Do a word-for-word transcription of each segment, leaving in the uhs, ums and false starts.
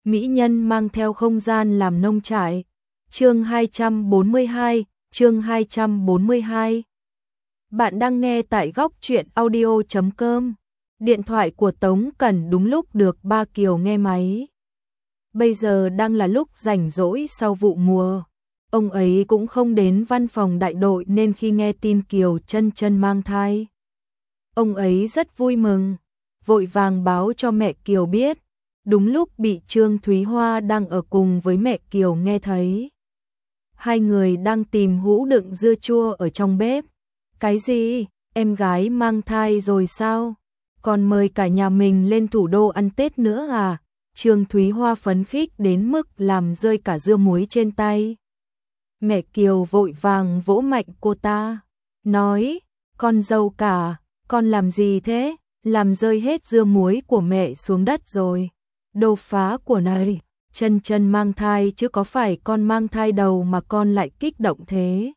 mỹ nhân mang theo không gian làm nông trại. Chương hai trăm bốn mươi hai, chương hai trăm bốn mươi hai. Bạn đang nghe tại góc truyện audio chấm com. Điện thoại của Tống Cẩn đúng lúc được Ba Kiều nghe máy. Bây giờ đang là lúc rảnh rỗi sau vụ mùa. Ông ấy cũng không đến văn phòng đại đội nên khi nghe tin Kiều Chân Chân mang thai, ông ấy rất vui mừng, vội vàng báo cho mẹ Kiều biết. Đúng lúc bị Trương Thúy Hoa đang ở cùng với mẹ Kiều nghe thấy. Hai người đang tìm hũ đựng dưa chua ở trong bếp. Cái gì? Em gái mang thai rồi sao? Còn mời cả nhà mình lên thủ đô ăn Tết nữa à? Trương Thúy Hoa phấn khích đến mức làm rơi cả dưa muối trên tay. Mẹ Kiều vội vàng vỗ mạnh cô ta, nói, con dâu cả, con làm gì thế? Làm rơi hết dưa muối của mẹ xuống đất rồi. Đồ phá của này, Chân Chân mang thai chứ có phải con mang thai đầu mà con lại kích động thế.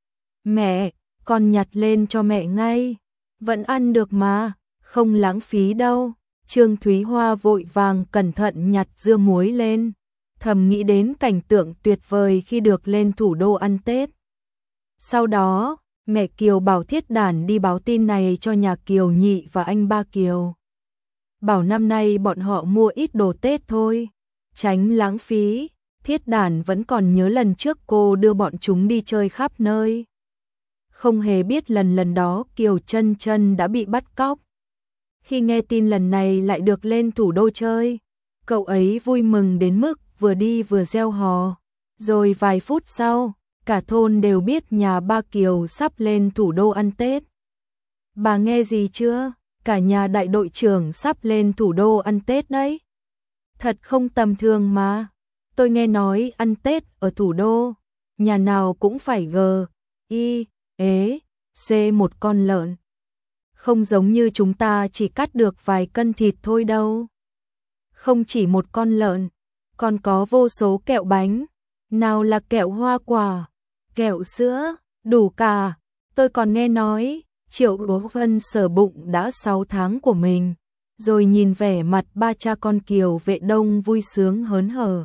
Mẹ, con nhặt lên cho mẹ ngay, vẫn ăn được mà, không lãng phí đâu. Trương Thúy Hoa vội vàng cẩn thận nhặt dưa muối lên, thầm nghĩ đến cảnh tượng tuyệt vời khi được lên thủ đô ăn Tết. Sau đó, mẹ Kiều bảo Thiết Đản đi báo tin này cho nhà Kiều Nhị và anh Ba Kiều. Bảo năm nay bọn họ mua ít đồ Tết thôi, tránh lãng phí. Thiết Đản vẫn còn nhớ lần trước cô đưa bọn chúng đi chơi khắp nơi. Không hề biết lần lần đó Kiều Chân Chân đã bị bắt cóc. Khi nghe tin lần này lại được lên thủ đô chơi, cậu ấy vui mừng đến mức vừa đi vừa reo hò. Rồi vài phút sau, cả thôn đều biết nhà Ba Kiều sắp lên thủ đô ăn Tết. Bà nghe gì chưa? Cả nhà đại đội trưởng sắp lên thủ đô ăn Tết đấy. Thật không tầm thường mà. Tôi nghe nói ăn Tết ở thủ đô, nhà nào cũng phải gờ, y, ế, xê một con lợn. Không giống như chúng ta chỉ cắt được vài cân thịt thôi đâu. Không chỉ một con lợn, còn có vô số kẹo bánh. Nào là kẹo hoa quả, kẹo sữa, đủ cả. Tôi còn nghe nói Triệu Đỗ Vân sờ bụng đã sáu tháng của mình, rồi nhìn vẻ mặt ba cha con Kiều Vệ Đông vui sướng hớn hở.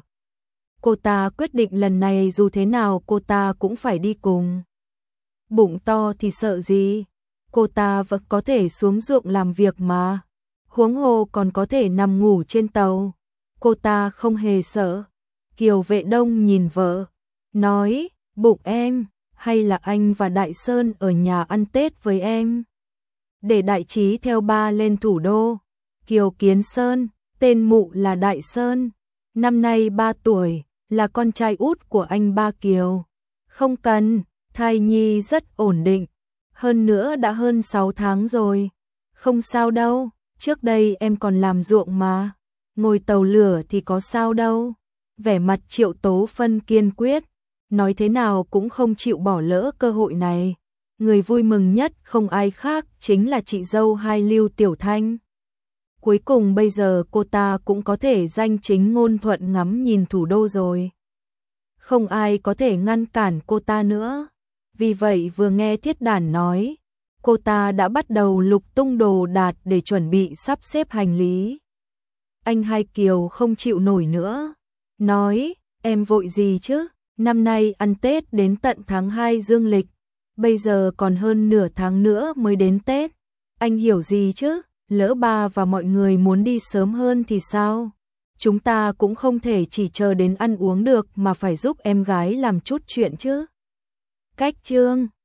Cô ta quyết định lần này dù thế nào cô ta cũng phải đi cùng. Bụng to thì sợ gì, cô ta vẫn có thể xuống ruộng làm việc mà. Huống hồ còn có thể nằm ngủ trên tàu, cô ta không hề sợ. Kiều Vệ Đông nhìn vợ, nói, bụng em, hay là anh và Đại Sơn ở nhà ăn Tết với em? Để Đại Trí theo ba lên thủ đô. Kiều Kiến Sơn, tên mụ là Đại Sơn, năm nay ba tuổi, là con trai út của anh Ba Kiều. Không cần, thai nhi rất ổn định, hơn nữa đã hơn sáu tháng rồi. Không sao đâu, trước đây em còn làm ruộng mà, ngồi tàu lửa thì có sao đâu. Vẻ mặt Triệu Tố Phân kiên quyết, nói thế nào cũng không chịu bỏ lỡ cơ hội này. Người vui mừng nhất không ai khác chính là chị dâu hai Lưu Tiểu Thanh. Cuối cùng bây giờ cô ta cũng có thể danh chính ngôn thuận ngắm nhìn thủ đô rồi. Không ai có thể ngăn cản cô ta nữa. Vì vậy vừa nghe Thiết Đản nói, cô ta đã bắt đầu lục tung đồ đạc để chuẩn bị sắp xếp hành lý. Anh Hai Kiều không chịu nổi nữa, nói, em vội gì chứ, năm nay ăn Tết đến tận tháng hai dương lịch, bây giờ còn hơn nửa tháng nữa mới đến Tết. Anh hiểu gì chứ, lỡ ba và mọi người muốn đi sớm hơn thì sao? Chúng ta cũng không thể chỉ chờ đến ăn uống được mà phải giúp em gái làm chút chuyện chứ. Cách chương